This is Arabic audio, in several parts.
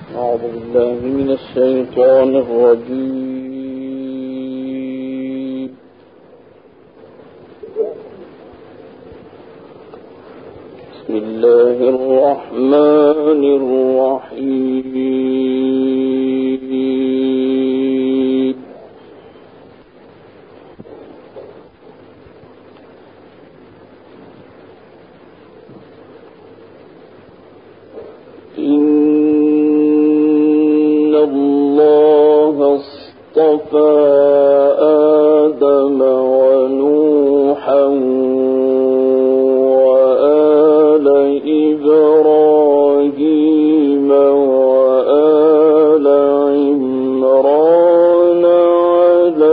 أعوذ بالله من الشيطان الرجيم. بسم الله الرحمن الرحيم. إن الله اصطفى آدم ونوحا وآل إبراهيم وآل عمران على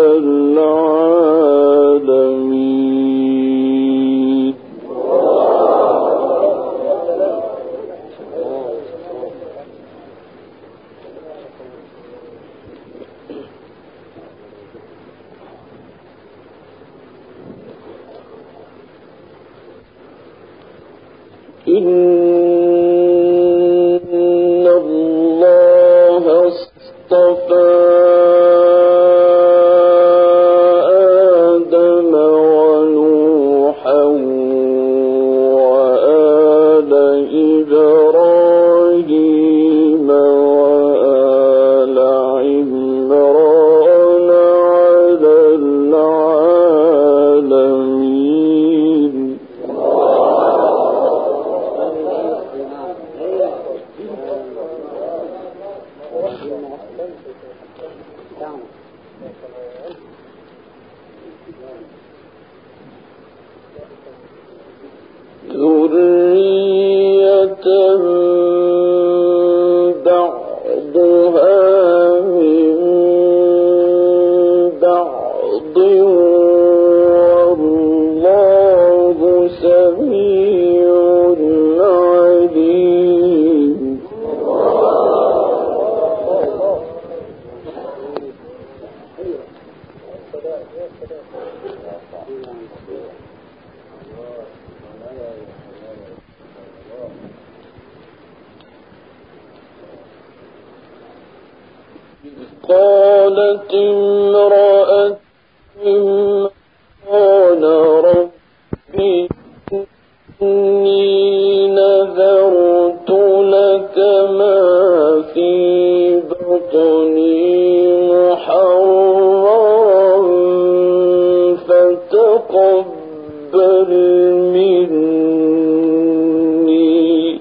العالمين. إن الله اصطفى آدم ونوحا وآل إبراهيم وآل عمران على العالمين. ذرية بعضها من بعض والله سميع عليم. قالت امرأة عمران رب إني نذرت لك ما في بطني محررا فتقبل مني.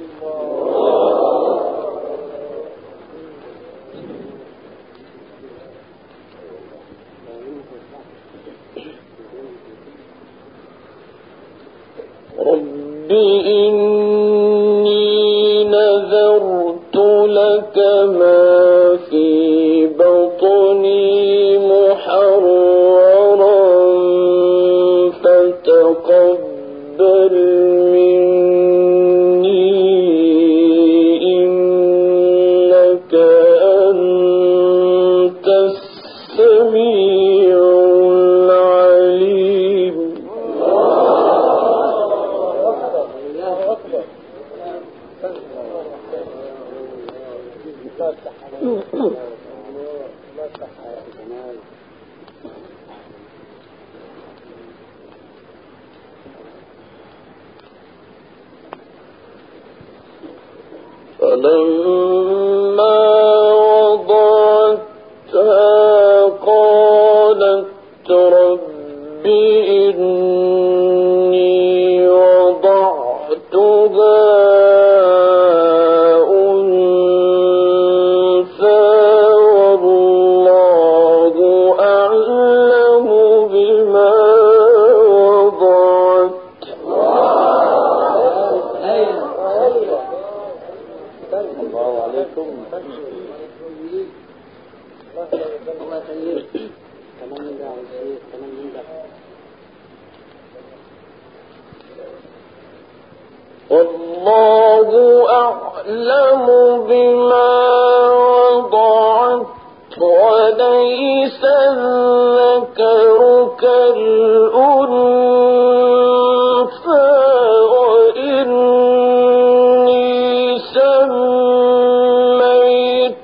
رب إني نذرت لك ما في بطني محررا فتقبل مني إنك أنت السميع العليم. فلما وضعتها قالت رب إني وضعتها أنثى والله أعلم بما وضعت. الله عليكم. والله أعلم بما وضعت وليس الذكر كالأنثى وإني سميتها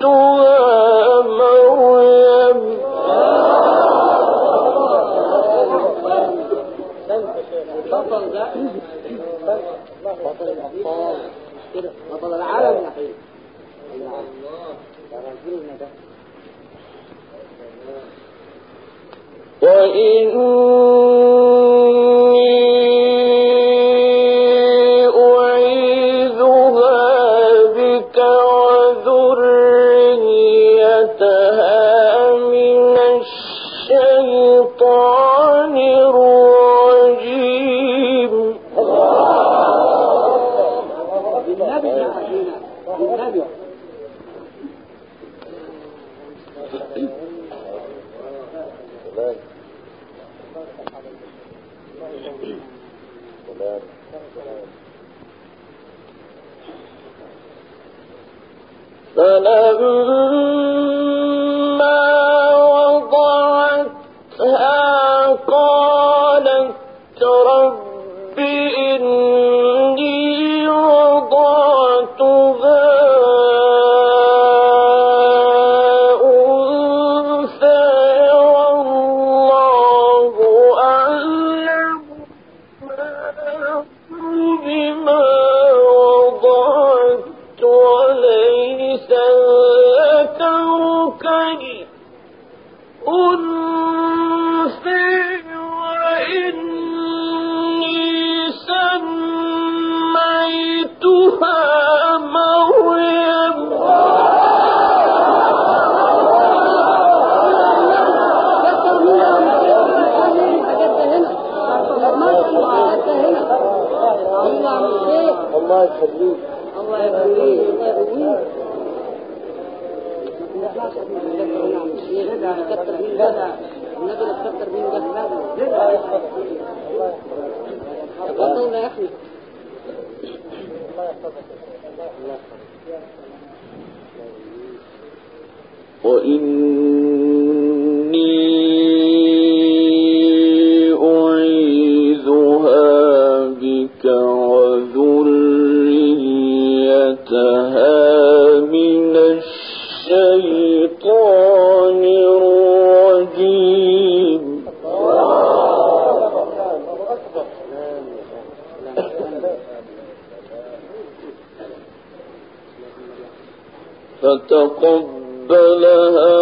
فتقبلها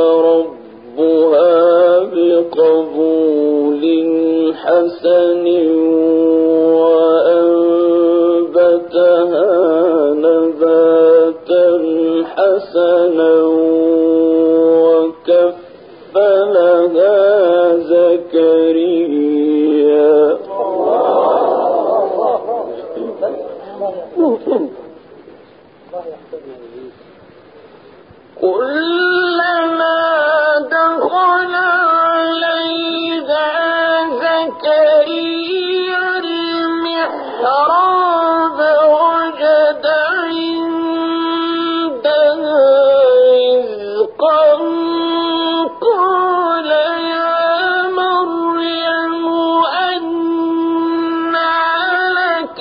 ربها بقبول حسن وأنبتها نباتا حسنا وكفلها زكريا كلما دخل عليها زكريا المحراب وجد عندها رزقا قال يا مريم أنى لك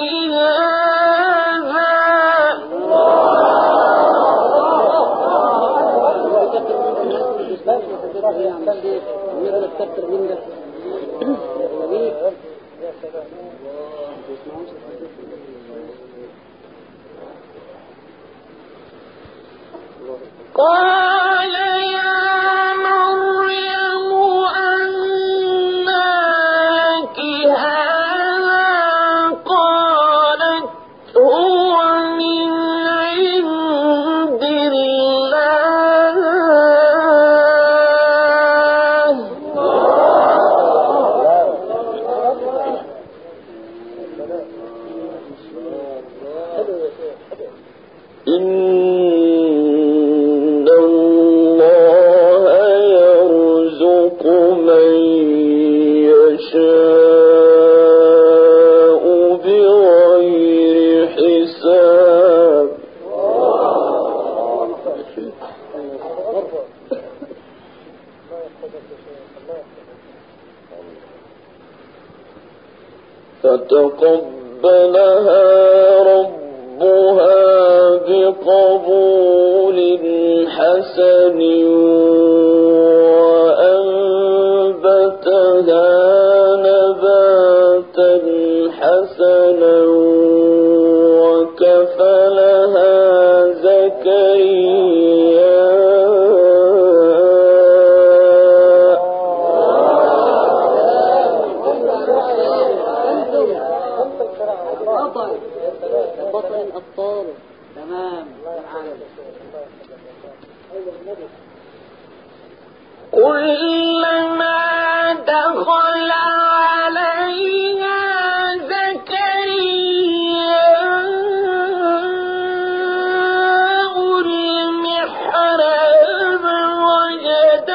قال يا مريم أنى لك هذا قالت هو من عند الله إن الله يرزق من يشاء بغير حساب فتقبلها ربها بقبول حسن وأنبتها نباتا حسنا وكفلها زكريا كلما دخل عليها زكرياء المحراب وجد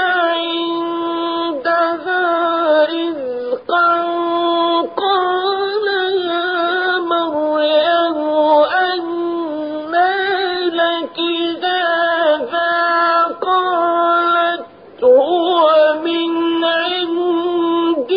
عندها رزقا قال يا مريم أنى لك هذا قالت هو من عند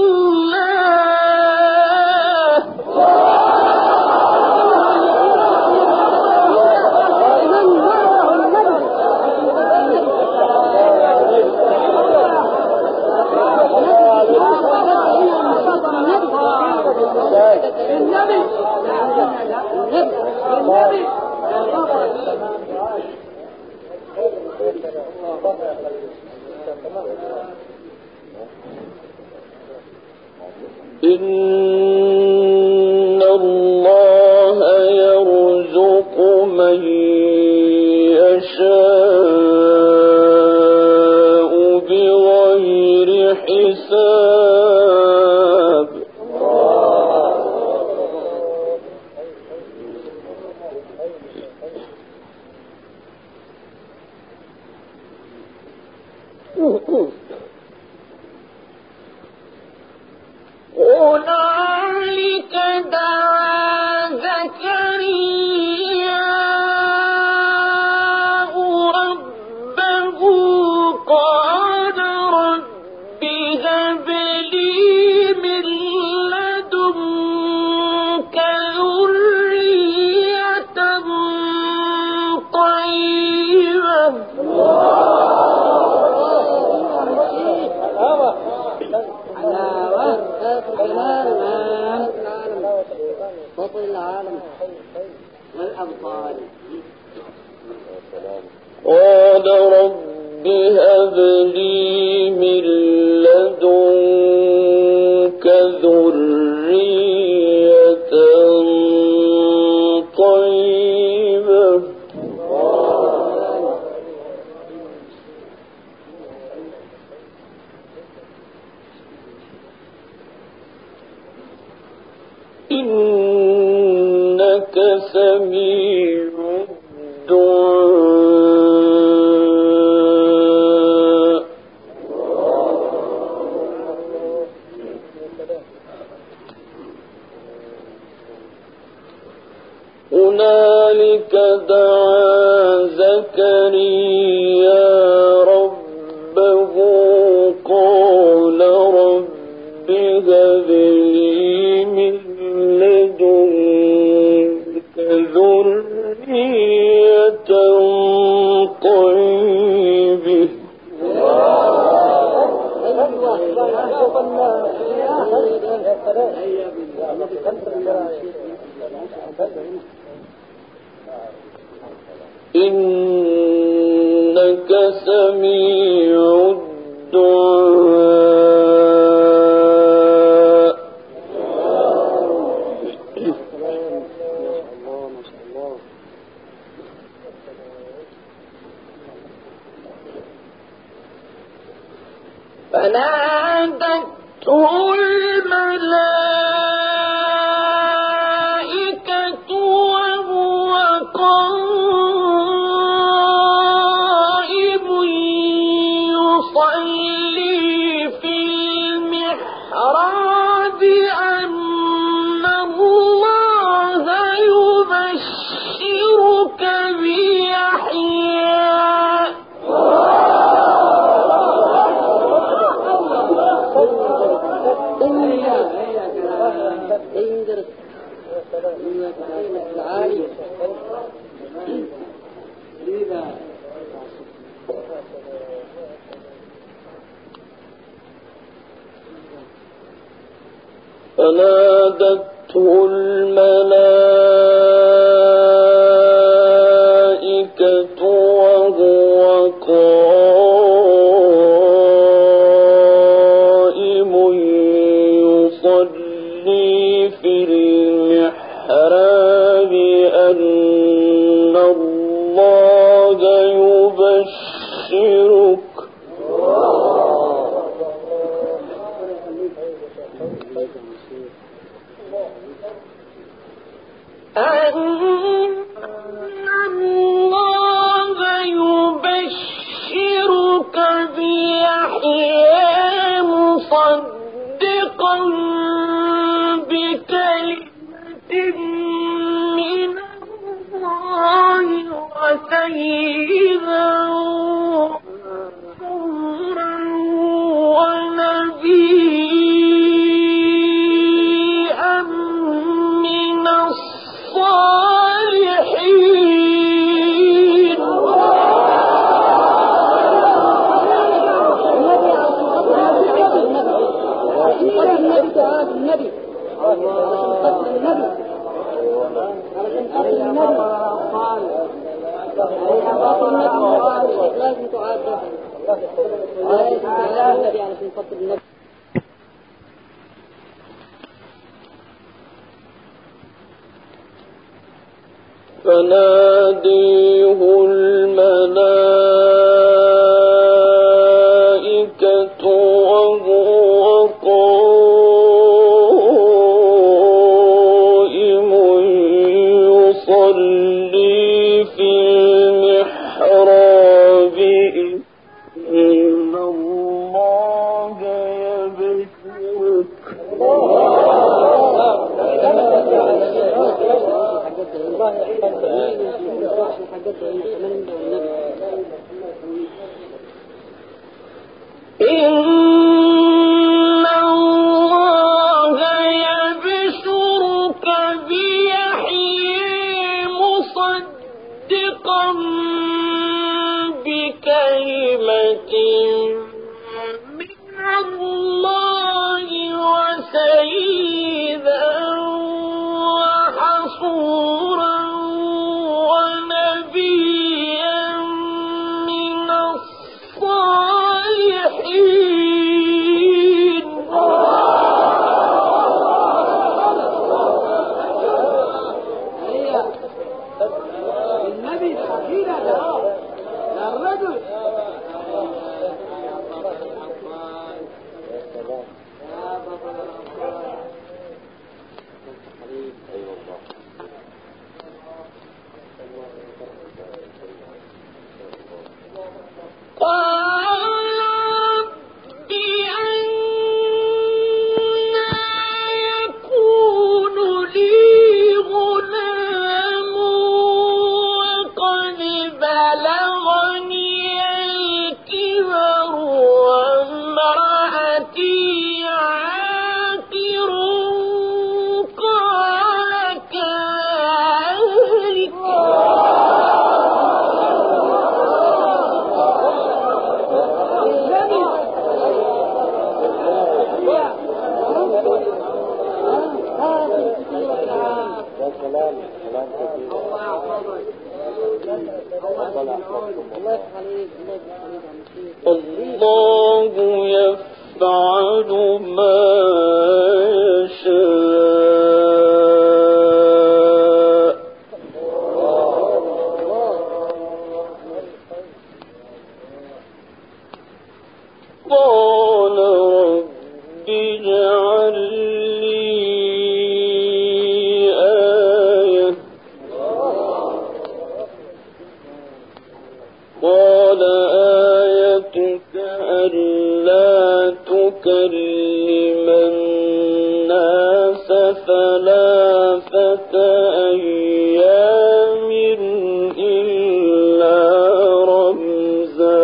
إن الله يرزق من يشاء بغير حساب هنالك دعا زكرياء ربه قال رب هب لي من لدنك ذرية بطل العالم والأبطال. قال رب هب لي من لدنك ذرية طيبة إنك سميع الدعاء هنالك دعا زكرياء ربه قال رب هب لي من لدنك ذرية طيبة إنك سميع الدعاء فنادته الملائكة وهو قائم يصلي في المحراب أن الله يبشرك بيحيى فنادته الملائكة وهو قائم يصلي في المحراب أن الله يبشرك أن الله يبشرك بيحيى مصدقا بكلمة من الله وسيدا وحصورا ونبيا من الصالحين. فناديه الملائكة وهو قائم يصلي في المحراب إن الله يبشرك إن الله يبشرك بيحيى مصدقا بكلمة من الله وسيدا وحصورا ونبيا من الصالحين. النبي حكينا للرجل الله يفعل ما يشاء. قال رب اجعل لي آية. قال آيتك ألا تكلم الناس ثلاثة أيام إلا رمزا.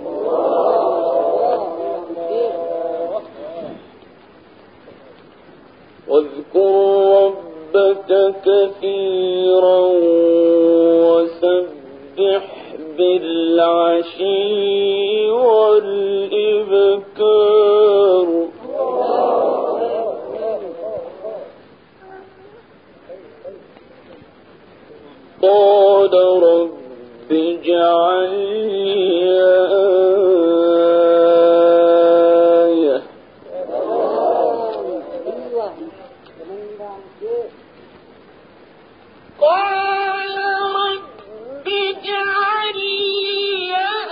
واذكر ربك كثيرا وسبح بالعشي والإبكار. قال رب اجعل لي آية. قال رب اجعل لي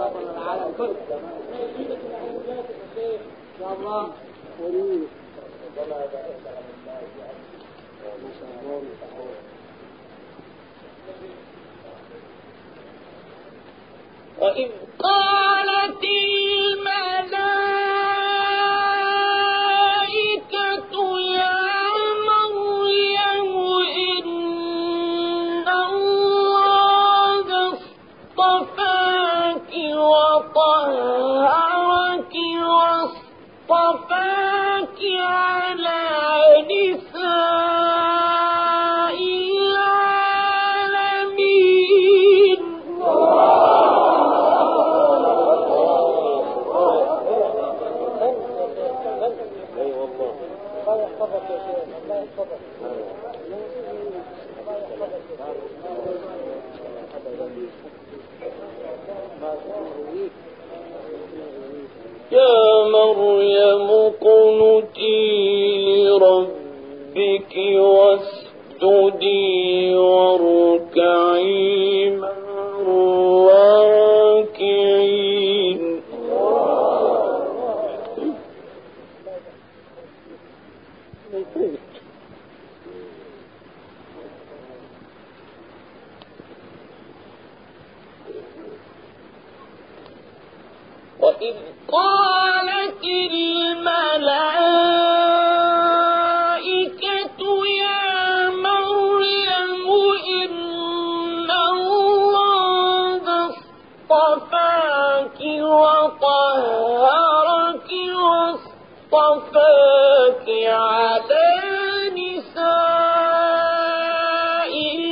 العالم كله. إن شاء الله. وليه وإذ قالت الملائكة يا مريم إن الله اصطفاك وطهرك واصطفاك على نساء العالمين. يا مريم اقنتي لربك واسجدي واركعي مع الراكعين. وإذ قالت الملائكة يا مريم إن الله اصطفاك وطهرك واصطفاك على نساء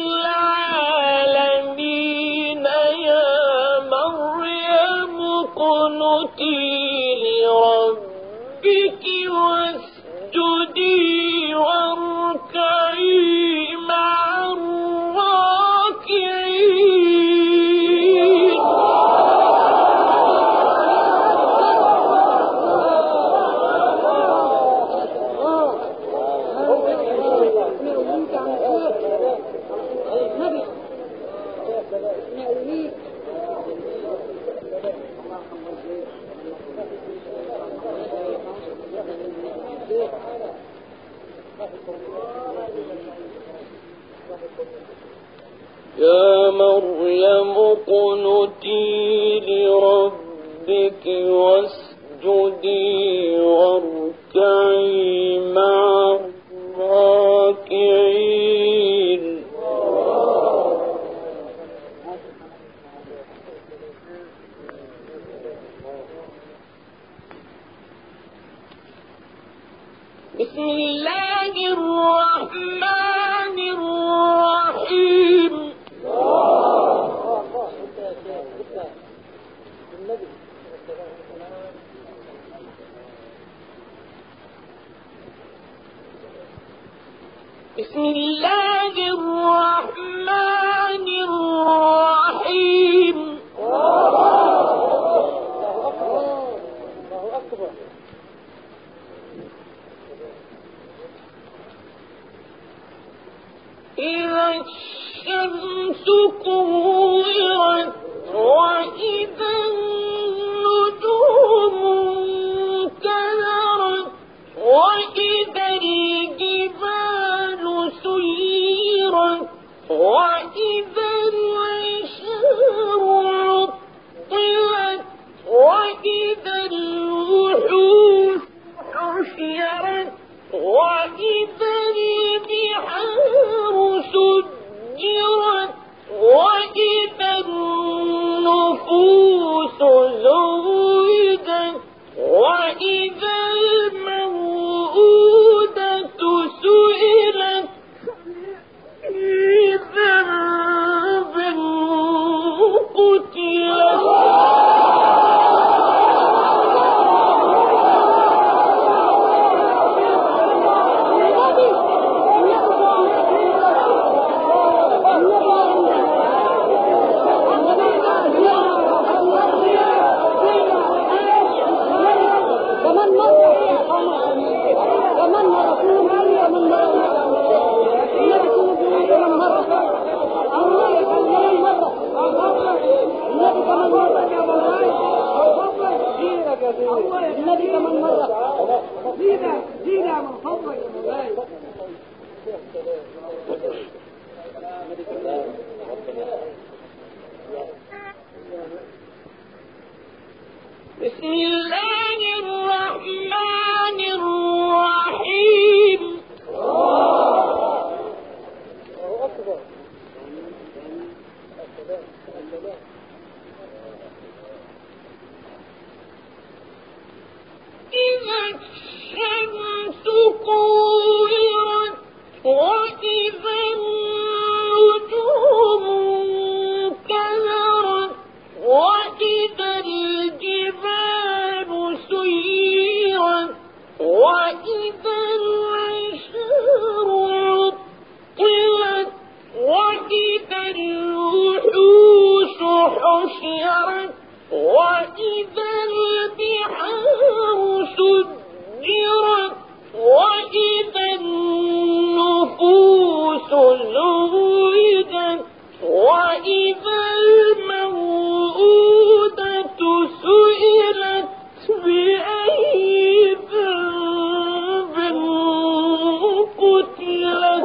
العالمين. يا مريم اقنتي لربك واسجدي واركعي مع الراكعين. يا مريم اقنتي لربك واسجدي واركعي مع الراكعين. بسم الله الرحمن الرحيم. بسم الله الرحمن الرحيم. إذا الشمس كورت وإذا النجوم انكدرت وإذا الجبال سيرت وإذا العشار عطلت وإذا الوحوش حشرت وإذا البحار سجرت وإذا النفوس زوجت وإذا الموءودة سئلت إذا ذنب قتلت. النبي كمان مرة. زينا من فضلك يا مولاي. بسم الله الرحمن الرحيم. إذا الشمس كورت وإذا النجوم انكدرت وإذا الجبال سيرت وإذا العشار عطلت وإذا الوحوش حشرت وإذا البحار سجرت وإذا النفوس زوجت وإذا الموءودة سئلت بأي ذنب قتلت.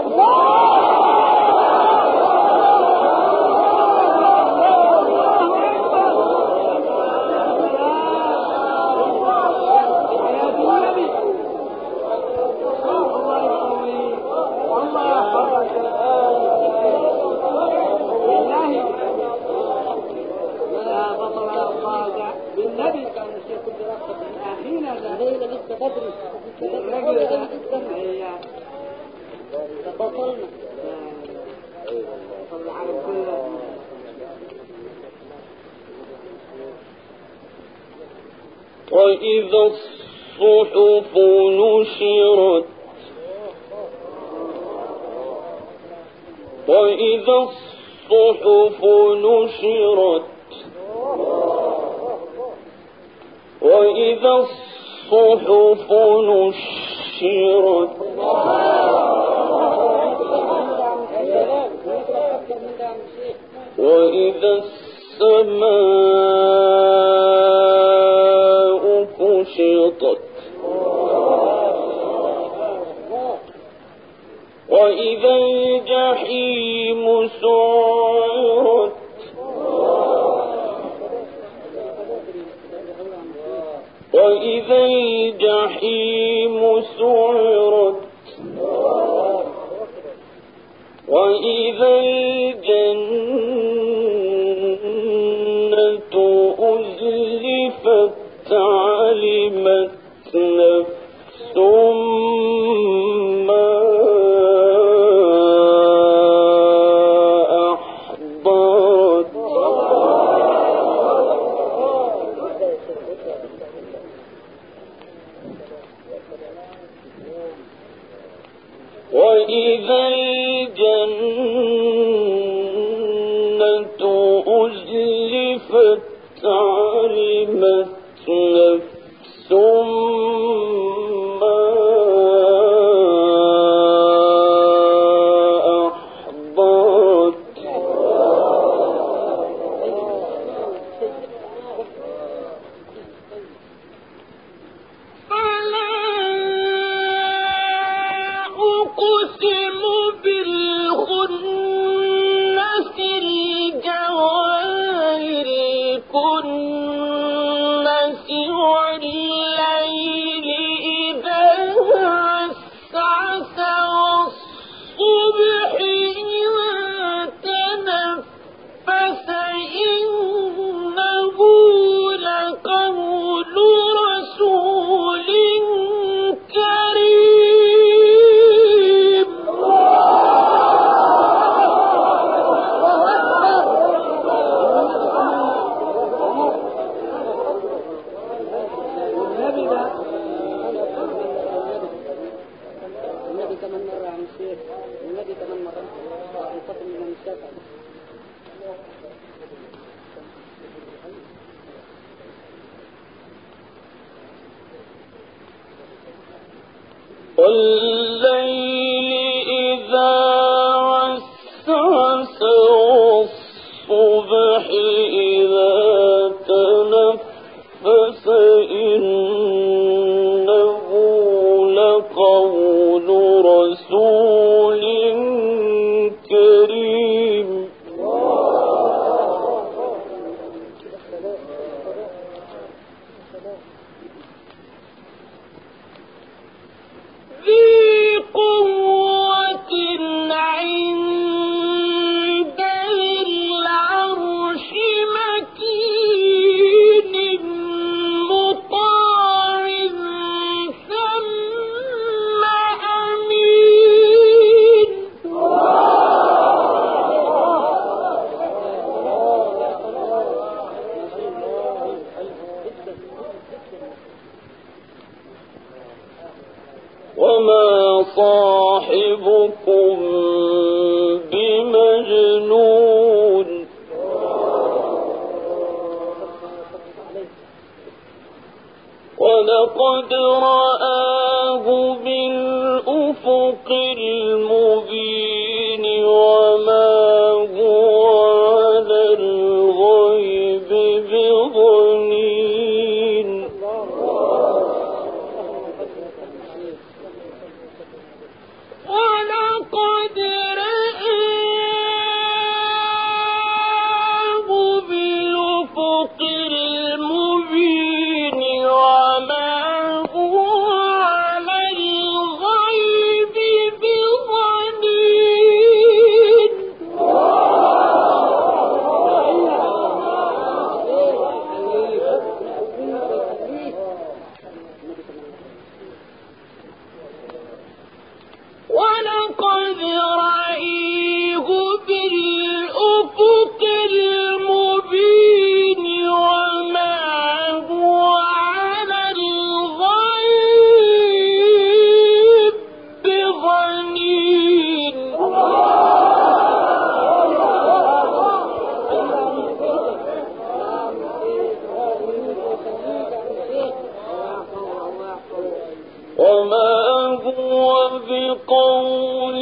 وإذا الصحف نشرت وإذا الصحف نشرت وإذا الصحف نشرت وإذا السماء كشطت وإذا الجحيم سعرت وإذا الجحيم سعرت وإذا الجنة أزلفت علمت نفس ما أحضرت وإذا الجنة أزلفت علمت نفس ما أحضرت فلا أقسم بالخنس الجوار الكنس والليل إذا عسعس والصبح إذا تنفس إنه لقول رسول كريم. النبي كمان مرة عن الشيخ النبي كمان مرة الفصل من الشافعي. والليل إذا عسعس والصبح إذا تنفس فإنه لقول رسول كريم ذي قوة عند ذي العرش مكين مطاع ثم أمين وما صاحبكم بمجنون ولقد رآه بالأفق المبين وما هو على الغيب بضنين ولقد رآه بالأفق المبين وما هو على الغيب بضنين ولقد رأيه بالأفق المبين وما هو على الغيب بضنين وما هو بقول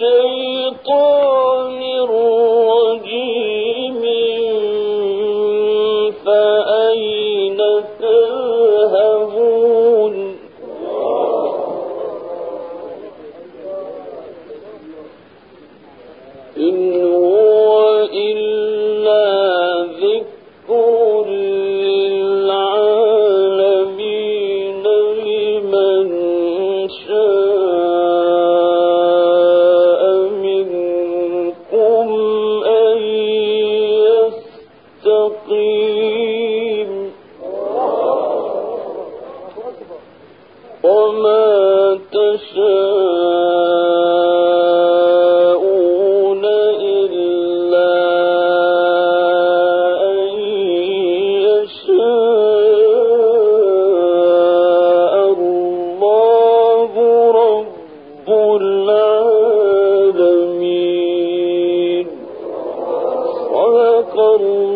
شيطان رجيم فأين تذهبون إن هو إلا ذكر للعالمين لمن شاء منكم أن يستقيم وما تشاءون إلا أن يشاء الله رب العالمين صدق الله